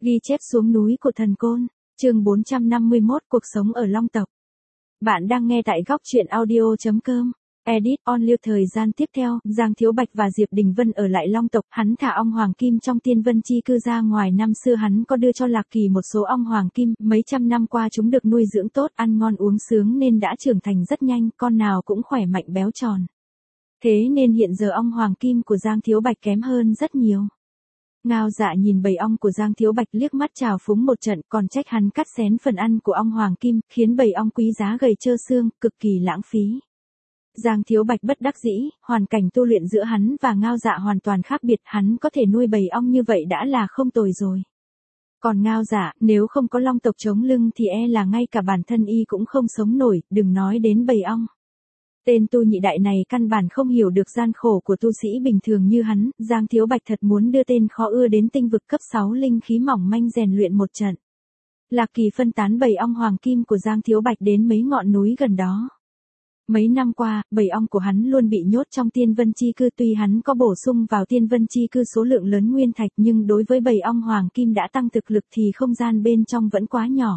Ghi chép xuống núi của thần côn, chương 451 cuộc sống ở Long tộc. Bạn đang nghe tại góc truyện audio.com. Edit on lưu. Thời gian tiếp theo, Giang Thiếu Bạch và Diệp Đình Vân ở lại Long tộc, hắn thả ong hoàng kim trong Tiên Vân Chi cư ra ngoài. Năm xưa hắn có đưa cho Lạc Kỳ một số ong hoàng kim, mấy trăm năm qua chúng được nuôi dưỡng tốt, ăn ngon uống sướng nên đã trưởng thành rất nhanh, con nào cũng khỏe mạnh béo tròn. Thế nên hiện giờ ong hoàng kim của Giang Thiếu Bạch kém hơn rất nhiều. Ngao Dạ nhìn bầy ong của Giang Thiếu Bạch liếc mắt trào phúng một trận, còn trách hắn cắt xén phần ăn của ong hoàng kim, khiến bầy ong quý giá gầy trơ xương, cực kỳ lãng phí. Giang Thiếu Bạch bất đắc dĩ, hoàn cảnh tu luyện giữa hắn và Ngao Dạ hoàn toàn khác biệt, hắn có thể nuôi bầy ong như vậy đã là không tồi rồi. Còn Ngao Dạ, nếu không có Long tộc chống lưng thì e là ngay cả bản thân y cũng không sống nổi, đừng nói đến bầy ong. Tên tu nhị đại này căn bản không hiểu được gian khổ của tu sĩ bình thường như hắn, Giang Thiếu Bạch thật muốn đưa tên khó ưa đến tinh vực cấp 6 linh khí mỏng manh rèn luyện một trận. Lạc Kỳ phân tán bầy ong hoàng kim của Giang Thiếu Bạch đến mấy ngọn núi gần đó. Mấy năm qua, bầy ong của hắn luôn bị nhốt trong Tiên Vân Chi cư, tuy hắn có bổ sung vào Tiên Vân Chi cư số lượng lớn nguyên thạch nhưng đối với bầy ong hoàng kim đã tăng thực lực thì không gian bên trong vẫn quá nhỏ.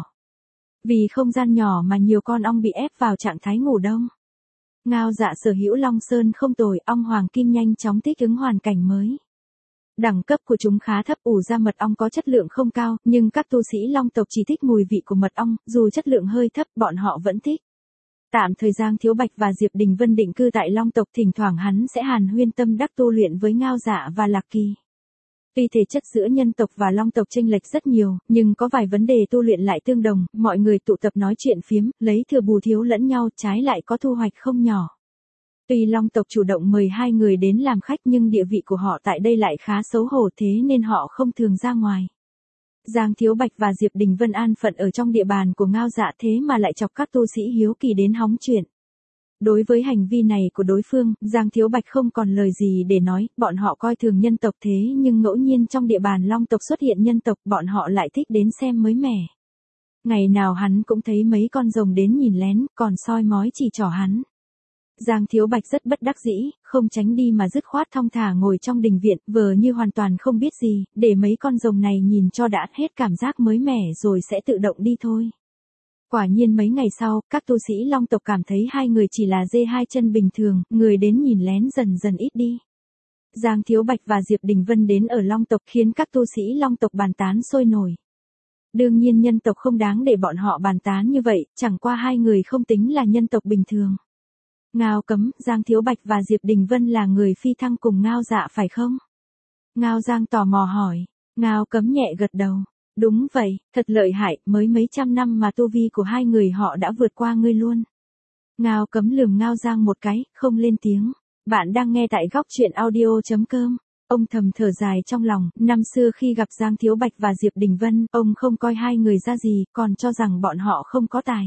Vì không gian nhỏ mà nhiều con ong bị ép vào trạng thái ngủ đông. Ngao Dạ sở hữu Long Sơn không tồi, ong hoàng kim nhanh chóng thích ứng hoàn cảnh mới. Đẳng cấp của chúng khá thấp, ủ ra mật ong có chất lượng không cao, nhưng các tu sĩ Long tộc chỉ thích mùi vị của mật ong, dù chất lượng hơi thấp bọn họ vẫn thích. Tạm thời Giang Thiếu Bạch và Diệp Đình Vân định cư tại Long tộc, thỉnh thoảng hắn sẽ hàn huyên tâm đắc tu luyện với Ngao Dạ và Lạc Kỳ. Tuy thể chất giữa nhân tộc và Long tộc chênh lệch rất nhiều, nhưng có vài vấn đề tu luyện lại tương đồng, mọi người tụ tập nói chuyện phiếm, lấy thừa bù thiếu lẫn nhau, trái lại có thu hoạch không nhỏ. Tuy Long tộc chủ động mời hai người đến làm khách nhưng địa vị của họ tại đây lại khá xấu hổ, thế nên họ không thường ra ngoài. Giang Thiếu Bạch và Diệp Đình Vân an phận ở trong địa bàn của Ngao Dạ, thế mà lại chọc các tu sĩ hiếu kỳ đến hóng chuyện. Đối với hành vi này của đối phương, Giang Thiếu Bạch không còn lời gì để nói, bọn họ coi thường nhân tộc thế nhưng ngẫu nhiên trong địa bàn Long tộc xuất hiện nhân tộc, bọn họ lại thích đến xem mới mẻ. Ngày nào hắn cũng thấy mấy con rồng đến nhìn lén, còn soi mói chỉ trỏ hắn. Giang Thiếu Bạch rất bất đắc dĩ, không tránh đi mà dứt khoát thong thả ngồi trong đình viện, vờ như hoàn toàn không biết gì, để mấy con rồng này nhìn cho đã hết cảm giác mới mẻ rồi sẽ tự động đi thôi. Quả nhiên mấy ngày sau, các tu sĩ Long tộc cảm thấy hai người chỉ là dê hai chân bình thường, người đến nhìn lén dần dần ít đi. Giang Thiếu Bạch và Diệp Đình Vân đến ở Long tộc khiến các tu sĩ Long tộc bàn tán sôi nổi. Đương nhiên nhân tộc không đáng để bọn họ bàn tán như vậy, chẳng qua hai người không tính là nhân tộc bình thường. Ngao Cấm, Giang Thiếu Bạch và Diệp Đình Vân là người phi thăng cùng Ngao Dạ phải không? Ngao Giang tò mò hỏi. Ngao Cấm nhẹ gật đầu. Đúng vậy, thật lợi hại, mới mấy trăm năm mà tu vi của hai người họ đã vượt qua ngươi luôn. Ngao Cấm lườm Ngao Giang một cái, không lên tiếng. Bạn đang nghe tại góc truyện audio.com. Ông thầm thở dài trong lòng, năm xưa khi gặp Giang Thiếu Bạch và Diệp Đình Vân, ông không coi hai người ra gì, còn cho rằng bọn họ không có tài.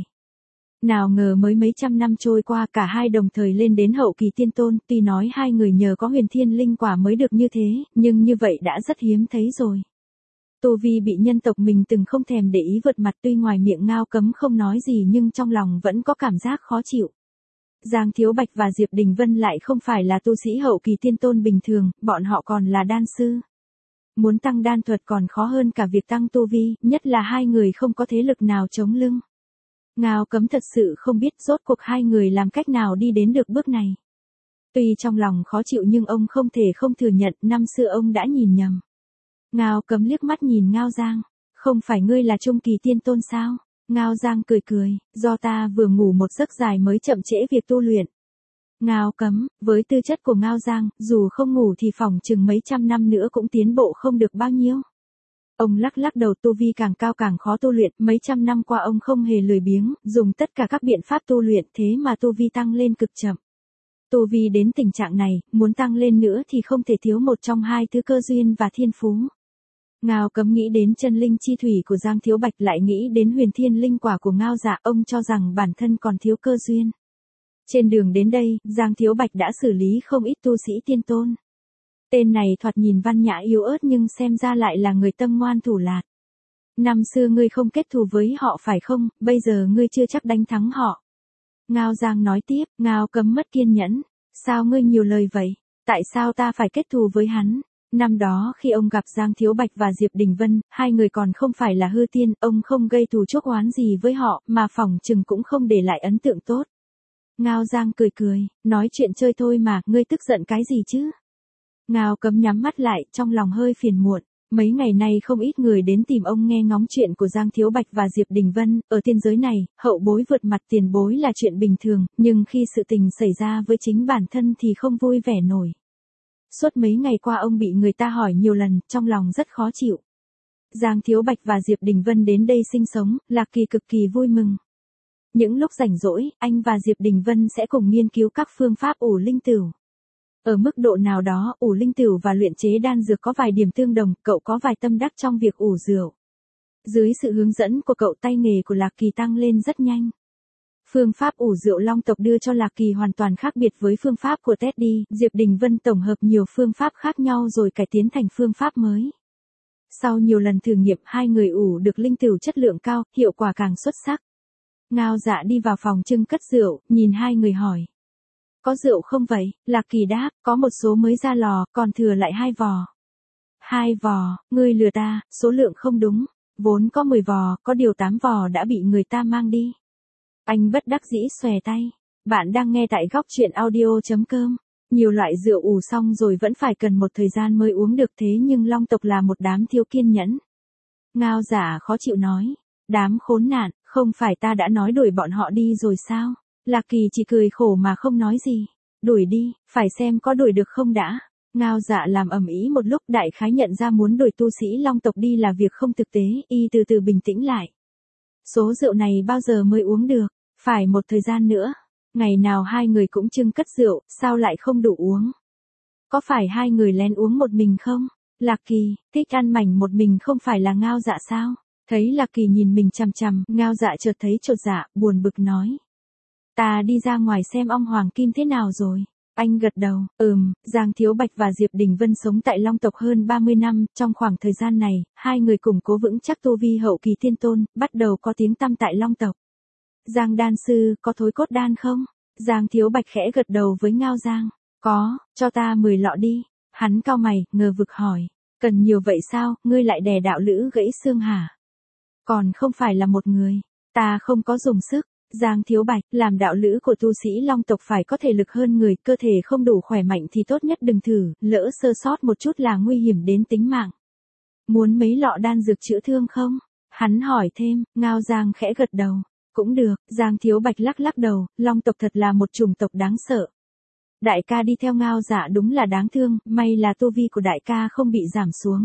Nào ngờ mới mấy trăm năm trôi qua cả hai đồng thời lên đến hậu kỳ tiên tôn, tuy nói hai người nhờ có huyền thiên linh quả mới được như thế, nhưng như vậy đã rất hiếm thấy rồi. Tu vi bị nhân tộc mình từng không thèm để ý vượt mặt, tuy ngoài miệng Ngao Cấm không nói gì nhưng trong lòng vẫn có cảm giác khó chịu. Giang Thiếu Bạch và Diệp Đình Vân lại không phải là tu sĩ hậu kỳ tiên tôn bình thường, bọn họ còn là đan sư. Muốn tăng đan thuật còn khó hơn cả việc tăng tu vi, nhất là hai người không có thế lực nào chống lưng. Ngao Cấm thật sự không biết rốt cuộc hai người làm cách nào đi đến được bước này. Tuy trong lòng khó chịu nhưng ông không thể không thừa nhận năm xưa ông đã nhìn nhầm. Ngao Cấm liếc mắt nhìn Ngao Giang. Không phải ngươi là trung kỳ tiên tôn sao? Ngao Giang cười cười, do ta vừa ngủ một giấc dài mới chậm trễ việc tu luyện. Ngao Cấm, với tư chất của Ngao Giang, dù không ngủ thì phỏng chừng mấy trăm năm nữa cũng tiến bộ không được bao nhiêu. Ông lắc lắc đầu, tu vi càng cao càng khó tu luyện, mấy trăm năm qua ông không hề lười biếng, dùng tất cả các biện pháp tu luyện thế mà tu vi tăng lên cực chậm. Tu vi đến tình trạng này, muốn tăng lên nữa thì không thể thiếu một trong hai thứ cơ duyên và thiên phú. Ngao Cấm nghĩ đến chân linh chi thủy của Giang Thiếu Bạch lại nghĩ đến huyền thiên linh quả của Ngao Dạ, ông cho rằng bản thân còn thiếu cơ duyên. Trên đường đến đây, Giang Thiếu Bạch đã xử lý không ít tu sĩ tiên tôn. Tên này thoạt nhìn văn nhã yếu ớt nhưng xem ra lại là người tâm ngoan thủ lạt. Năm xưa ngươi không kết thù với họ phải không, bây giờ ngươi chưa chắc đánh thắng họ. Ngao Giang nói tiếp, Ngao Cấm mất kiên nhẫn. Sao ngươi nhiều lời vậy? Tại sao ta phải kết thù với hắn? Năm đó khi ông gặp Giang Thiếu Bạch và Diệp Đình Vân, hai người còn không phải là hư tiên, ông không gây thù chuốc oán gì với họ, mà phỏng chừng cũng không để lại ấn tượng tốt. Ngao Giang cười cười, nói chuyện chơi thôi mà, ngươi tức giận cái gì chứ? Ngao Cấm nhắm mắt lại, trong lòng hơi phiền muộn. Mấy ngày nay không ít người đến tìm ông nghe ngóng chuyện của Giang Thiếu Bạch và Diệp Đình Vân, ở tiên giới này, hậu bối vượt mặt tiền bối là chuyện bình thường, nhưng khi sự tình xảy ra với chính bản thân thì không vui vẻ nổi. Suốt mấy ngày qua ông bị người ta hỏi nhiều lần, trong lòng rất khó chịu. Giang Thiếu Bạch và Diệp Đình Vân đến đây sinh sống, Lạc Kỳ cực kỳ vui mừng. Những lúc rảnh rỗi, anh và Diệp Đình Vân sẽ cùng nghiên cứu các phương pháp ủ linh tửu. Ở mức độ nào đó, ủ linh tửu và luyện chế đan dược có vài điểm tương đồng, cậu có vài tâm đắc trong việc ủ rượu. Dưới sự hướng dẫn của cậu, tay nghề của Lạc Kỳ tăng lên rất nhanh. Phương pháp ủ rượu Long tộc đưa cho Lạc Kỳ hoàn toàn khác biệt với phương pháp của Teddy, Diệp Đình Vân tổng hợp nhiều phương pháp khác nhau rồi cải tiến thành phương pháp mới. Sau nhiều lần thử nghiệm, hai người ủ được linh tửu chất lượng cao, hiệu quả càng xuất sắc. Ngao Dạ đi vào phòng trưng cất rượu, nhìn hai người hỏi. Có rượu không vậy? Lạc Kỳ đáp, có một số mới ra lò, còn thừa lại 2 vò. 2 vò, ngươi lừa ta, số lượng không đúng. Vốn có 10 vò, có điều 8 vò đã bị người ta mang đi. Anh bất đắc dĩ xòe tay. Bạn đang nghe tại góc truyện audio.com. Nhiều loại rượu ủ xong rồi vẫn phải cần một thời gian mới uống được, thế nhưng Long tộc là một đám thiếu kiên nhẫn. Ngao Dạ khó chịu nói. Đám khốn nạn, không phải ta đã nói đuổi bọn họ đi rồi sao? Lạc Kỳ chỉ cười khổ mà không nói gì. Đuổi đi, phải xem có đuổi được không đã. Ngao Dạ làm ầm ĩ một lúc, đại khái nhận ra muốn đuổi tu sĩ Long tộc đi là việc không thực tế, y từ từ bình tĩnh lại. Số rượu này bao giờ mới uống được? Phải một thời gian nữa. Ngày nào hai người cũng trưng cất rượu, sao lại không đủ uống? Có phải hai người lén uống một mình không? Lạc Kỳ, thích ăn mảnh một mình không phải là Ngao Dạ sao? Thấy Lạc Kỳ nhìn mình chằm chằm, Ngao Dạ chợt thấy chột dạ, buồn bực nói. Ta đi ra ngoài xem ong hoàng kim thế nào rồi. Anh gật đầu, Giang Thiếu Bạch và Diệp Đình Vân sống tại Long tộc hơn 30 năm, trong khoảng thời gian này, hai người củng cố vững chắc tu vi hậu kỳ thiên tôn, bắt đầu có tiếng tăm tại Long tộc. Giang đan sư, có thối cốt đan không? Giang Thiếu Bạch khẽ gật đầu với Ngao Giang. Có, cho ta 10 lọ đi. Hắn cau mày, ngờ vực hỏi. Cần nhiều vậy sao, ngươi lại đè đạo lữ gãy xương hả? Còn không phải là một người. Ta không có dùng sức. Giang Thiếu Bạch, làm đạo lữ của tu sĩ Long tộc phải có thể lực hơn người, cơ thể không đủ khỏe mạnh thì tốt nhất đừng thử, lỡ sơ sót một chút là nguy hiểm đến tính mạng. Muốn mấy lọ đan dược chữa thương không? Hắn hỏi thêm, Ngao Giang khẽ gật đầu. Cũng được, Giang Thiếu Bạch lắc lắc đầu, Long tộc thật là một chủng tộc đáng sợ. Đại ca đi theo Ngao Dạ đúng là đáng thương, may là tu vi của đại ca không bị giảm xuống.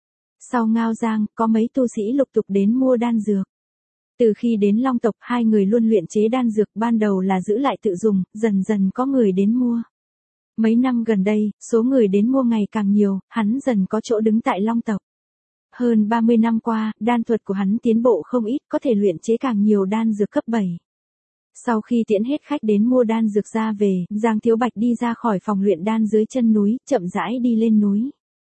Sau Ngao Giang, có mấy tu sĩ lục tục đến mua đan dược. Từ khi đến Long tộc, hai người luôn luyện chế đan dược, ban đầu là giữ lại tự dùng, dần dần có người đến mua. Mấy năm gần đây, số người đến mua ngày càng nhiều, hắn dần có chỗ đứng tại Long tộc. Hơn 30 năm qua, đan thuật của hắn tiến bộ không ít, có thể luyện chế càng nhiều đan dược cấp 7. Sau khi tiễn hết khách đến mua đan dược ra về, Giang Thiếu Bạch đi ra khỏi phòng luyện đan dưới chân núi, chậm rãi đi lên núi.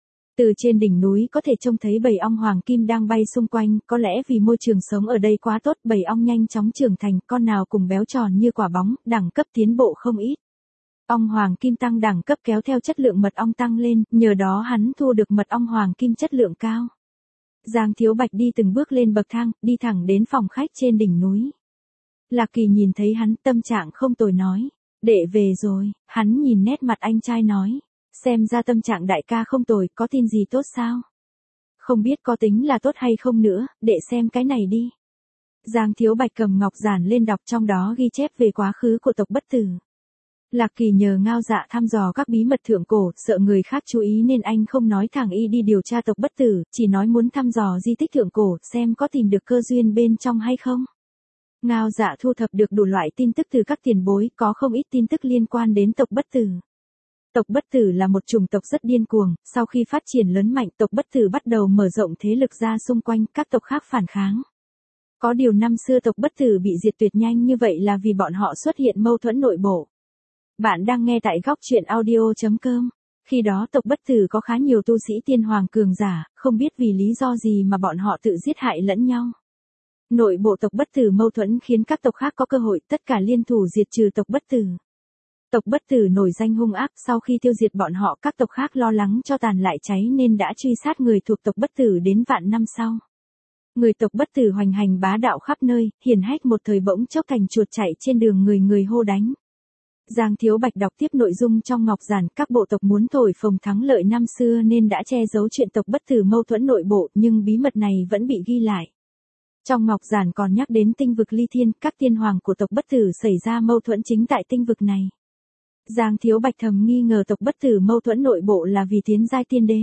Từ trên đỉnh núi có thể trông thấy bầy ong hoàng kim đang bay xung quanh, có lẽ vì môi trường sống ở đây quá tốt, bầy ong nhanh chóng trưởng thành, con nào cùng béo tròn như quả bóng, đẳng cấp tiến bộ không ít. Ong hoàng kim tăng đẳng cấp kéo theo chất lượng mật ong tăng lên, nhờ đó hắn thu được mật ong hoàng kim chất lượng cao. Giang Thiếu Bạch đi từng bước lên bậc thang, đi thẳng đến phòng khách trên đỉnh núi. Lạc Kỳ nhìn thấy hắn, tâm trạng không tồi nói. Đệ về rồi, hắn nhìn nét mặt anh trai nói. Xem ra tâm trạng đại ca không tồi, có tin gì tốt sao? Không biết có tính là tốt hay không nữa, đệ xem cái này đi. Giang Thiếu Bạch cầm ngọc giản lên đọc, trong đó ghi chép về quá khứ của tộc Bất Tử. Lạc Kỳ nhờ Ngao Dạ thăm dò các bí mật thượng cổ, sợ người khác chú ý nên anh không nói thẳng y đi điều tra tộc Bất Tử, chỉ nói muốn thăm dò di tích thượng cổ, xem có tìm được cơ duyên bên trong hay không. Ngao Dạ thu thập được đủ loại tin tức từ các tiền bối, có không ít tin tức liên quan đến tộc Bất Tử. Tộc Bất Tử là một chủng tộc rất điên cuồng, sau khi phát triển lớn mạnh, tộc Bất Tử bắt đầu mở rộng thế lực ra xung quanh, các tộc khác phản kháng. Có điều năm xưa tộc Bất Tử bị diệt tuyệt nhanh như vậy là vì bọn họ xuất hiện mâu thuẫn nội bộ. Bạn đang nghe tại góc truyện audio.com. Khi đó tộc Bất Tử có khá nhiều tu sĩ tiên hoàng cường giả, không biết vì lý do gì mà bọn họ tự giết hại lẫn nhau. Nội bộ tộc Bất Tử mâu thuẫn khiến các tộc khác có cơ hội, tất cả liên thủ diệt trừ tộc Bất Tử. Tộc Bất Tử nổi danh hung ác, sau khi tiêu diệt bọn họ các tộc khác lo lắng cho tàn lại cháy nên đã truy sát người thuộc tộc Bất Tử đến vạn năm sau. Người tộc Bất Tử hoành hành bá đạo khắp nơi, hiển hách một thời bỗng chốc thành chuột chạy trên đường người người hô đánh. Giang Thiếu Bạch đọc tiếp nội dung trong ngọc giản, các bộ tộc muốn thổi phồng thắng lợi năm xưa nên đã che giấu chuyện tộc Bất Tử mâu thuẫn nội bộ, nhưng bí mật này vẫn bị ghi lại. Trong ngọc giản còn nhắc đến tinh vực Ly Thiên, các tiên hoàng của tộc Bất Tử xảy ra mâu thuẫn chính tại tinh vực này. Giang Thiếu Bạch thầm nghi ngờ tộc Bất Tử mâu thuẫn nội bộ là vì tiến giai tiên đế.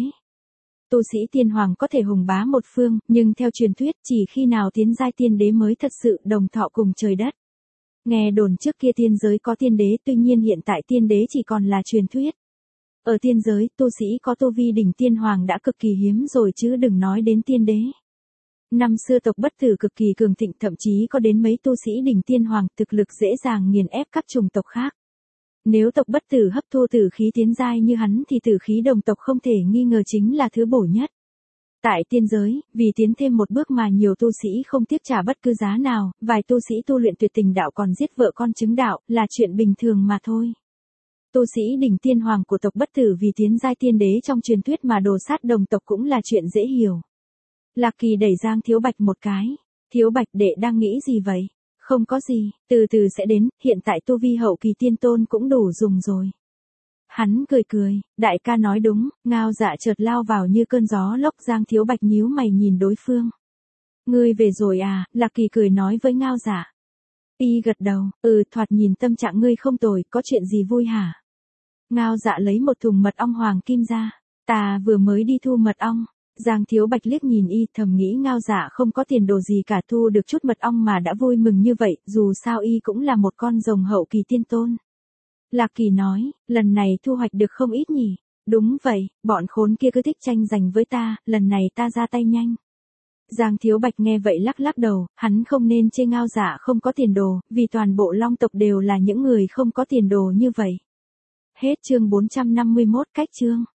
Tu sĩ tiên hoàng có thể hùng bá một phương, nhưng theo truyền thuyết chỉ khi nào tiến giai tiên đế mới thật sự đồng thọ cùng trời đất. Nghe đồn trước kia tiên giới có tiên đế, tuy nhiên hiện tại tiên đế chỉ còn là truyền thuyết. Ở tiên giới, tu sĩ có tu vi đỉnh tiên hoàng đã cực kỳ hiếm rồi chứ đừng nói đến tiên đế. Năm xưa tộc Bất Tử cực kỳ cường thịnh, thậm chí có đến mấy tu sĩ đỉnh tiên hoàng, thực lực dễ dàng nghiền ép các chủng tộc khác. Nếu tộc Bất Tử hấp thu tử khí tiến giai như hắn thì tử khí đồng tộc không thể nghi ngờ chính là thứ bổ nhất. Tại tiên giới, vì tiến thêm một bước mà nhiều tu sĩ không tiếc trả bất cứ giá nào, vài tu sĩ tu luyện tuyệt tình đạo còn giết vợ con chứng đạo, là chuyện bình thường mà thôi. Tu sĩ đỉnh tiên hoàng của tộc Bất Tử vì tiến giai tiên đế trong truyền thuyết mà đồ sát đồng tộc cũng là chuyện dễ hiểu. Lạc Kỳ đẩy Giang Thiếu Bạch một cái. Thiếu Bạch đệ đang nghĩ gì vậy? Không có gì, từ từ sẽ đến, hiện tại tu vi hậu kỳ tiên tôn cũng đủ dùng rồi. Hắn cười cười, đại ca nói đúng, Ngao Dạ chợt lao vào như cơn gió lốc. Giang Thiếu Bạch nhíu mày nhìn đối phương. Ngươi về rồi à? Lạc Kỳ cười nói với Ngao Dạ. Y gật đầu, thoạt nhìn tâm trạng ngươi không tồi, có chuyện gì vui hả? Ngao Dạ lấy một thùng mật ong hoàng kim ra. Ta vừa mới đi thu mật ong. Giang Thiếu Bạch liếc nhìn y, thầm nghĩ Ngao Dạ không có tiền đồ gì cả, thu được chút mật ong mà đã vui mừng như vậy, dù sao y cũng là một con rồng hậu kỳ tiên tôn. Lạc Kỳ nói, lần này thu hoạch được không ít nhỉ? Đúng vậy, bọn khốn kia cứ thích tranh giành với ta, lần này ta ra tay nhanh. Giang Thiếu Bạch nghe vậy lắc lắc đầu, hắn không nên chê Ngao Dạ không có tiền đồ, vì toàn bộ Long tộc đều là những người không có tiền đồ như vậy. Hết chương 451 cách chương.